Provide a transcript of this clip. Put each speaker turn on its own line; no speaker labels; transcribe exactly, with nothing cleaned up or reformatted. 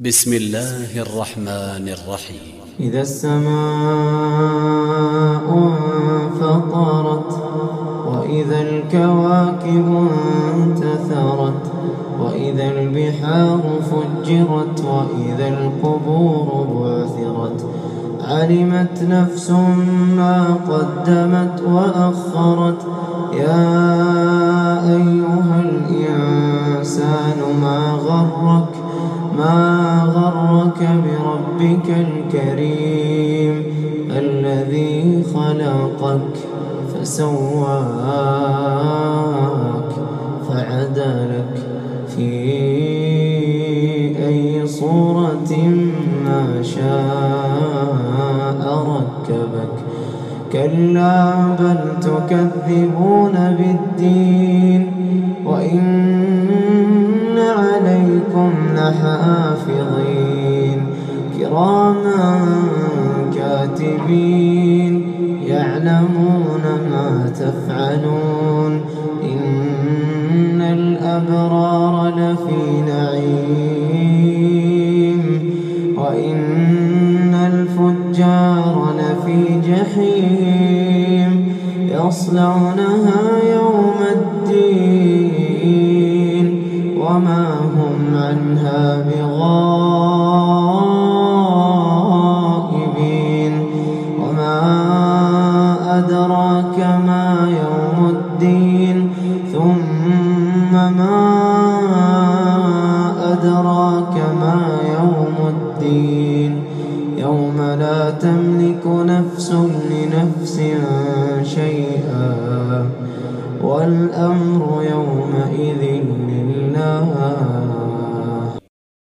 بسم الله الرحمن الرحيم.
إذا السماء انفطرت وإذا الكواكب انتثرت وإذا البحار فجرت وإذا القبور بعثرت علمت نفس ما قدمت وأخرت. يا أيها الإنسان ما غرك ما غرك بربك الكريم الذي خلقك فسواك فعدلك في أي صورة ما شاء ركبك. كلا بل تكذبون بالدين وإن عليكم لحافظين كراما كاتبين يعلمون ما تفعلون. إن الأبرار لفي نعيم وإن الفجار لفي جحيم يصلونها يوم الدين وما هم عنها بغائبين. وما أدراك ما يوم الدين ثم ما أدراك ما يوم الدين يوم لا تملك نفس لنفس شيئا والأمر يومئذ لله.